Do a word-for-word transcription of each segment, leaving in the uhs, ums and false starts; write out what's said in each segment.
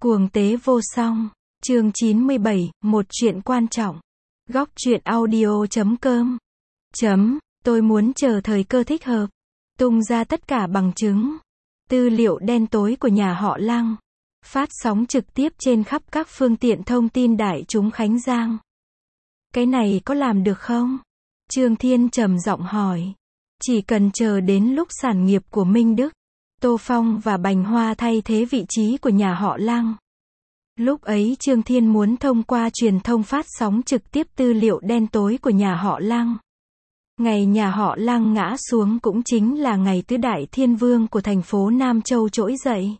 Cuồng tế vô song. Chương chín mươi bảy, một chuyện quan trọng. Góc truyện audio chấm com. Chấm, tôi muốn chờ thời cơ thích hợp. Tung ra tất cả bằng chứng. Tư liệu đen tối của nhà họ Lăng. Phát sóng trực tiếp trên khắp các phương tiện thông tin đại chúng Khánh Giang. Cái này có làm được không? Trương Thiên trầm giọng hỏi. Chỉ cần chờ đến lúc sản nghiệp của Minh Đức, Tô Phong và Bành Hoa thay thế vị trí của nhà họ Lăng. Lúc ấy Trương Thiên muốn thông qua truyền thông phát sóng trực tiếp tư liệu đen tối của nhà họ Lăng. Ngày nhà họ Lăng ngã xuống cũng chính là ngày tứ đại thiên vương của thành phố Nam Châu trỗi dậy.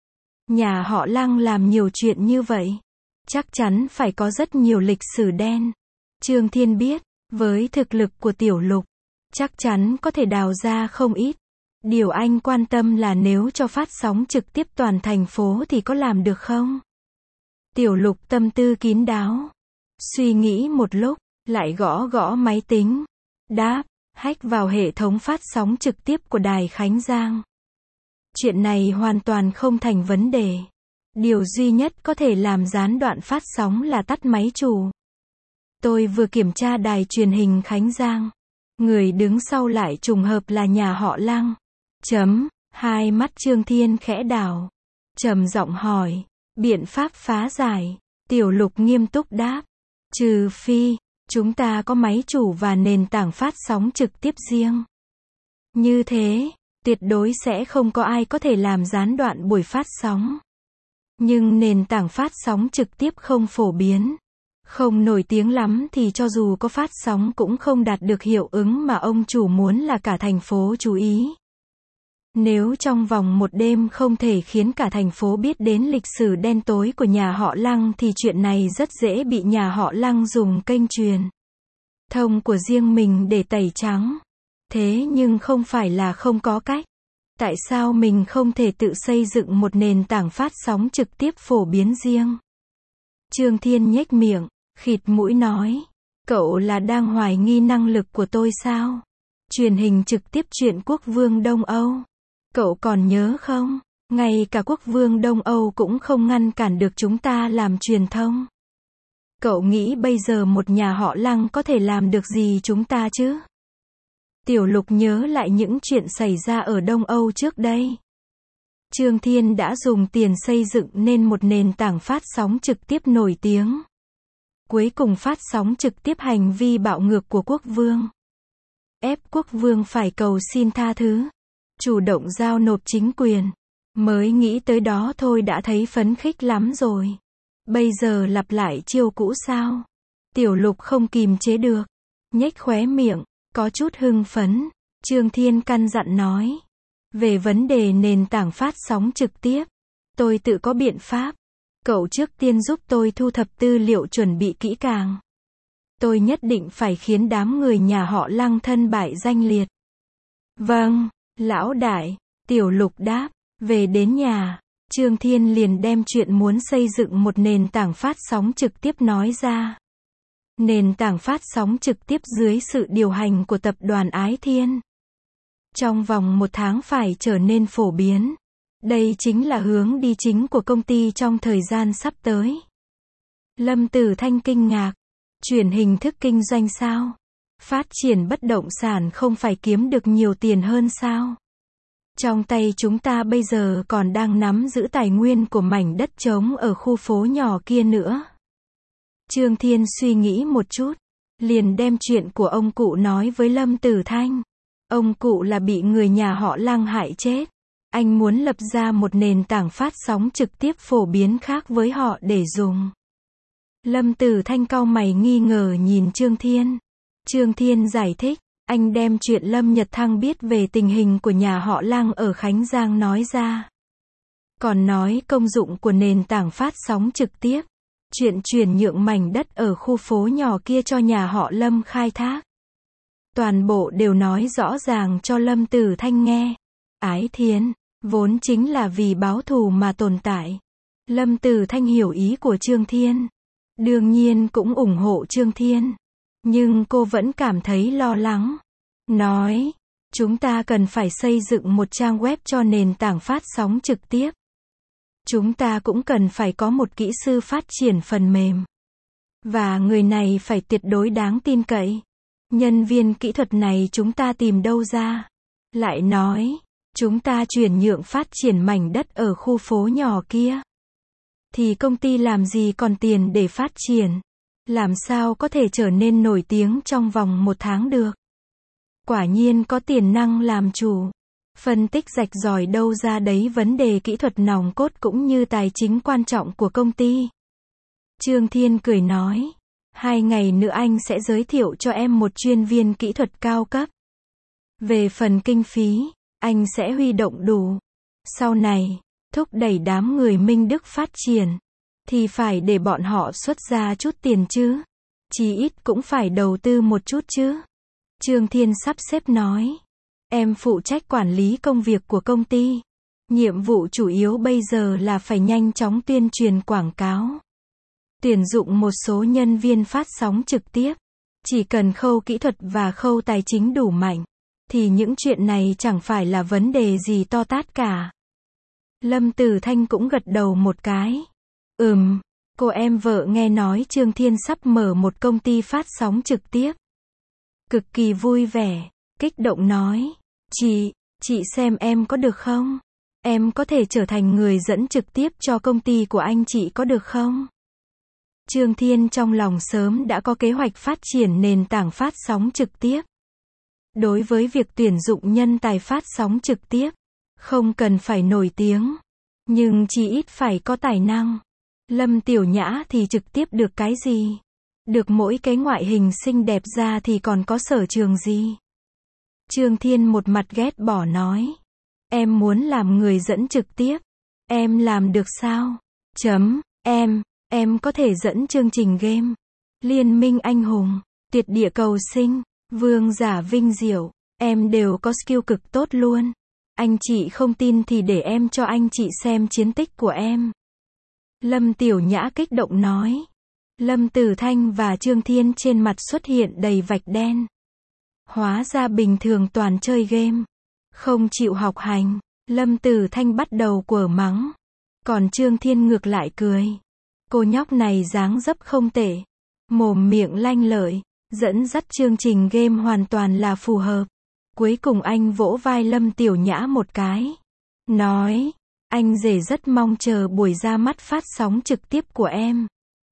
Nhà họ Lăng làm nhiều chuyện như vậy, chắc chắn phải có rất nhiều lịch sử đen. Trương Thiên biết, với thực lực của Tiểu Lục, chắc chắn có thể đào ra không ít. Điều anh quan tâm là nếu cho phát sóng trực tiếp toàn thành phố thì có làm được không? Tiểu Lục tâm tư kín đáo. Suy nghĩ một lúc, lại gõ gõ máy tính. Đáp, hack vào hệ thống phát sóng trực tiếp của Đài Khánh Giang. Chuyện này hoàn toàn không thành vấn đề. Điều duy nhất có thể làm gián đoạn phát sóng là tắt máy chủ. Tôi vừa kiểm tra đài truyền hình Khánh Giang. Người đứng sau lại trùng hợp là nhà họ Lăng. Chấm, hai mắt Trương Thiên khẽ đảo. Trầm giọng hỏi, biện pháp phá giải. Tiểu Lục nghiêm túc đáp. Trừ phi, chúng ta có máy chủ và nền tảng phát sóng trực tiếp riêng. Như thế, tuyệt đối sẽ không có ai có thể làm gián đoạn buổi phát sóng. Nhưng nền tảng phát sóng trực tiếp không phổ biến, không nổi tiếng lắm thì cho dù có phát sóng cũng không đạt được hiệu ứng mà ông chủ muốn là cả thành phố chú ý. Nếu trong vòng một đêm không thể khiến cả thành phố biết đến lịch sử đen tối của nhà họ Lăng thì chuyện này rất dễ bị nhà họ Lăng dùng kênh truyền thông của riêng mình để tẩy trắng. Thế nhưng không phải là không có cách. Tại sao mình không thể tự xây dựng một nền tảng phát sóng trực tiếp phổ biến riêng? Trương Thiên nhếch miệng, khịt mũi nói. Cậu là đang hoài nghi năng lực của tôi sao? Truyền hình trực tiếp chuyện Quốc vương Đông Âu. Cậu còn nhớ không? Ngay cả Quốc vương Đông Âu cũng không ngăn cản được chúng ta làm truyền thông. Cậu nghĩ bây giờ một nhà họ Lăng có thể làm được gì chúng ta chứ? Tiểu Lục nhớ lại những chuyện xảy ra ở Đông Âu trước đây. Trương Thiên đã dùng tiền xây dựng nên một nền tảng phát sóng trực tiếp nổi tiếng. Cuối cùng phát sóng trực tiếp hành vi bạo ngược của Quốc vương. Ép Quốc vương phải cầu xin tha thứ. Chủ động giao nộp chính quyền. Mới nghĩ tới đó thôi đã thấy phấn khích lắm rồi. Bây giờ lặp lại chiêu cũ sao? Tiểu Lục không kìm chế được. Nhếch khóe miệng, có chút hưng phấn. Trương Thiên căn dặn nói. Về vấn đề nền tảng phát sóng trực tiếp, tôi tự có biện pháp. Cậu trước tiên giúp tôi thu thập tư liệu chuẩn bị kỹ càng. Tôi nhất định phải khiến đám người nhà họ Lăng thân bại danh liệt. Vâng, lão đại, Tiểu Lục đáp. Về đến nhà, Trương Thiên liền đem chuyện muốn xây dựng một nền tảng phát sóng trực tiếp nói ra. Nền tảng phát sóng trực tiếp dưới sự điều hành của tập đoàn Ái Thiên. Trong vòng một tháng phải trở nên phổ biến. Đây chính là hướng đi chính của công ty trong thời gian sắp tới. Lâm Tử Thanh kinh ngạc. Chuyển hình thức kinh doanh sao? Phát triển bất động sản không phải kiếm được nhiều tiền hơn sao? Trong tay chúng ta bây giờ còn đang nắm giữ tài nguyên của mảnh đất trống ở khu phố nhỏ kia nữa. Trương Thiên suy nghĩ một chút, liền đem chuyện của ông cụ nói với Lâm Tử Thanh. Ông cụ là bị người nhà họ Lăng hại chết. Anh muốn lập ra một nền tảng phát sóng trực tiếp phổ biến khác với họ để dùng. Lâm Tử Thanh cau mày nghi ngờ nhìn Trương Thiên. Trương Thiên giải thích, anh đem chuyện Lâm Nhật Thăng biết về tình hình của nhà họ Lăng ở Khánh Giang nói ra. Còn nói công dụng của nền tảng phát sóng trực tiếp. Chuyện chuyển nhượng mảnh đất ở khu phố nhỏ kia cho nhà họ Lâm khai thác. Toàn bộ đều nói rõ ràng cho Lâm Tử Thanh nghe. Ái Thiên, vốn chính là vì báo thù mà tồn tại. Lâm Tử Thanh hiểu ý của Trương Thiên. Đương nhiên cũng ủng hộ Trương Thiên. Nhưng cô vẫn cảm thấy lo lắng. Nói, chúng ta cần phải xây dựng một trang web cho nền tảng phát sóng trực tiếp. Chúng ta cũng cần phải có một kỹ sư phát triển phần mềm. Và người này phải tuyệt đối đáng tin cậy. Nhân viên kỹ thuật này chúng ta tìm đâu ra? Lại nói, chúng ta chuyển nhượng phát triển mảnh đất ở khu phố nhỏ kia. Thì công ty làm gì còn tiền để phát triển? Làm sao có thể trở nên nổi tiếng trong vòng một tháng được? Quả nhiên có tiềm năng làm chủ. Phân tích rạch ròi đâu ra đấy vấn đề kỹ thuật nòng cốt cũng như tài chính quan trọng của công ty. Trương Thiên cười nói, hai ngày nữa anh sẽ giới thiệu cho em một chuyên viên kỹ thuật cao cấp. Về phần kinh phí, anh sẽ huy động đủ. Sau này, thúc đẩy đám người Minh Đức phát triển, thì phải để bọn họ xuất ra chút tiền chứ. Chí ít cũng phải đầu tư một chút chứ. Trương Thiên sắp xếp nói, em phụ trách quản lý công việc của công ty. Nhiệm vụ chủ yếu bây giờ là phải nhanh chóng tuyên truyền quảng cáo. Tuyển dụng một số nhân viên phát sóng trực tiếp. Chỉ cần khâu kỹ thuật và khâu tài chính đủ mạnh, thì những chuyện này chẳng phải là vấn đề gì to tát cả. Lâm Tử Thanh cũng gật đầu một cái. Ừm, cô em vợ nghe nói Trương Thiên sắp mở một công ty phát sóng trực tiếp. Cực kỳ vui vẻ, kích động nói, chị, chị xem em có được không? Em có thể trở thành người dẫn trực tiếp cho công ty của anh chị có được không? Trương Thiên trong lòng sớm đã có kế hoạch phát triển nền tảng phát sóng trực tiếp. Đối với việc tuyển dụng nhân tài phát sóng trực tiếp, không cần phải nổi tiếng, nhưng chỉ ít phải có tài năng. Lâm Tiểu Nhã thì trực tiếp được cái gì? Được mỗi cái ngoại hình xinh đẹp ra thì còn có sở trường gì? Trương Thiên một mặt ghét bỏ nói, em muốn làm người dẫn trực tiếp, em làm được sao? Chấm, em, em có thể dẫn chương trình game, Liên minh anh hùng, Tuyệt địa cầu sinh, Vương giả vinh diệu, em đều có skill cực tốt luôn. Anh chị không tin thì để em cho anh chị xem chiến tích của em. Lâm Tiểu Nhã kích động nói. Lâm Tử Thanh và Trương Thiên trên mặt xuất hiện đầy vạch đen. Hóa ra bình thường toàn chơi game, không chịu học hành. Lâm Tử Thanh bắt đầu quở mắng. Còn Trương Thiên ngược lại cười. Cô nhóc này dáng dấp không tệ, mồm miệng lanh lợi, dẫn dắt chương trình game hoàn toàn là phù hợp. Cuối cùng anh vỗ vai Lâm Tiểu Nhã một cái. Nói, anh rể rất mong chờ buổi ra mắt phát sóng trực tiếp của em.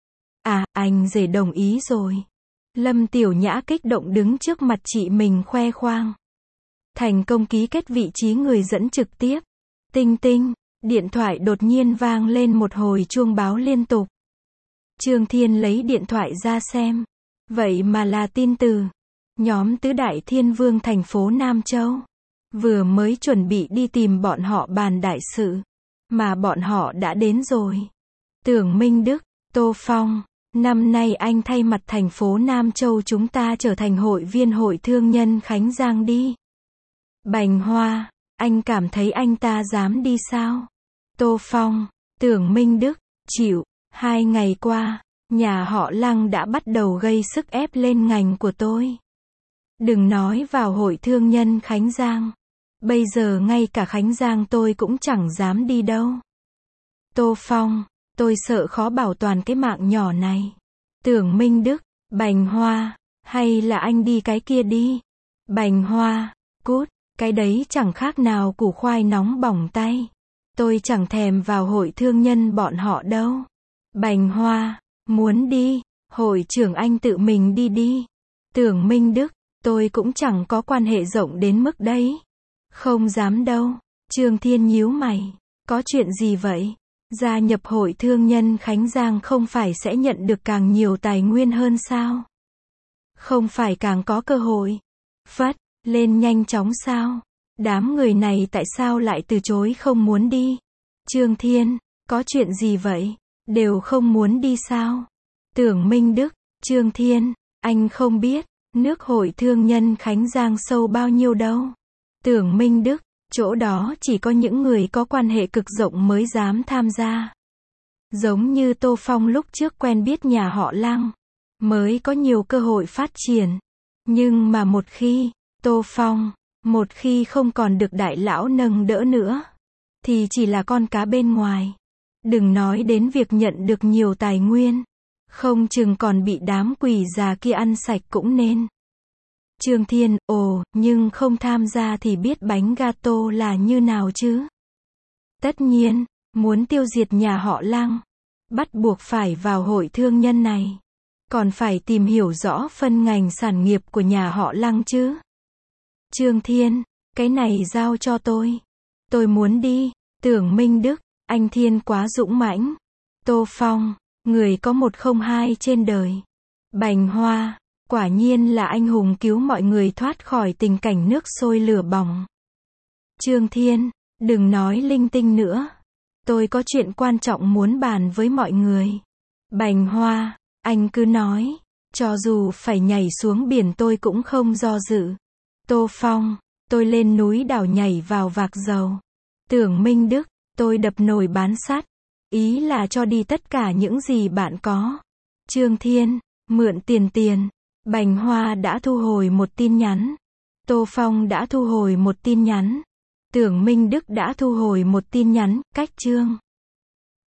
À, anh rể đồng ý rồi. Lâm Tiểu Nhã kích động đứng trước mặt chị mình khoe khoang. Thành công ký kết vị trí người dẫn trực tiếp. Tinh tinh, điện thoại đột nhiên vang lên một hồi chuông báo liên tục. Trương Thiên lấy điện thoại ra xem. Vậy mà là tin từ nhóm Tứ Đại Thiên Vương thành phố Nam Châu. Vừa mới chuẩn bị đi tìm bọn họ bàn đại sự, mà bọn họ đã đến rồi. Tưởng Minh Đức, Tô Phong, năm nay anh thay mặt thành phố Nam Châu chúng ta trở thành hội viên hội thương nhân Khánh Giang đi. Bành Hoa, anh cảm thấy anh ta dám đi sao? Tô Phong, Tưởng Minh Đức, chịu, hai ngày qua, nhà họ Lăng đã bắt đầu gây sức ép lên ngành của tôi. Đừng nói vào hội thương nhân Khánh Giang. Bây giờ ngay cả Khánh Giang tôi cũng chẳng dám đi đâu. Tô Phong, tôi sợ khó bảo toàn cái mạng nhỏ này. Tưởng Minh Đức, Bành Hoa, hay là anh đi cái kia đi. Bành Hoa, cút, cái đấy chẳng khác nào củ khoai nóng bỏng tay. Tôi chẳng thèm vào hội thương nhân bọn họ đâu. Bành Hoa, muốn đi, hội trưởng anh tự mình đi đi. Tưởng Minh Đức, tôi cũng chẳng có quan hệ rộng đến mức đấy. Không dám đâu. Trương Thiên nhíu mày. Có chuyện gì vậy? Gia nhập hội thương nhân Khánh Giang không phải sẽ nhận được càng nhiều tài nguyên hơn sao? Không phải càng có cơ hội phất lên nhanh chóng sao? Đám người này tại sao lại từ chối không muốn đi? Trương Thiên, có chuyện gì vậy? Đều không muốn đi sao? Tưởng Minh Đức, Trương Thiên, anh không biết, nước hội thương nhân Khánh Giang sâu bao nhiêu đâu. Tưởng Minh Đức, chỗ đó chỉ có những người có quan hệ cực rộng mới dám tham gia. Giống như Tô Phong lúc trước quen biết nhà họ Lăng, mới có nhiều cơ hội phát triển. Nhưng mà một khi, Tô Phong, một khi không còn được đại lão nâng đỡ nữa, thì chỉ là con cá bên ngoài. Đừng nói đến việc nhận được nhiều tài nguyên. Không chừng còn bị đám quỷ già kia ăn sạch cũng nên. Trương Thiên, ồ, nhưng không tham gia thì biết bánh gato là như nào chứ? Tất nhiên, muốn tiêu diệt nhà họ Lăng, bắt buộc phải vào hội thương nhân này. Còn phải tìm hiểu rõ phân ngành sản nghiệp của nhà họ Lăng chứ. Trương Thiên, cái này giao cho tôi. Tôi muốn đi. Tưởng Minh Đức, anh Thiên quá dũng mãnh. Tô Phong, người có một không hai trên đời. Bành Hoa, quả nhiên là anh hùng cứu mọi người thoát khỏi tình cảnh nước sôi lửa bỏng. Trương Thiên, đừng nói linh tinh nữa. Tôi có chuyện quan trọng muốn bàn với mọi người. Bành Hoa, anh cứ nói. Cho dù phải nhảy xuống biển tôi cũng không do dự. Tô Phong, tôi lên núi đảo nhảy vào vạc dầu. Tưởng Minh Đức, tôi đập nồi bán sắt. Ý là cho đi tất cả những gì bạn có. Trương Thiên, mượn tiền tiền. Bành Hoa đã thu hồi một tin nhắn. Tô Phong đã thu hồi một tin nhắn. Tưởng Minh Đức đã thu hồi một tin nhắn, cách chương.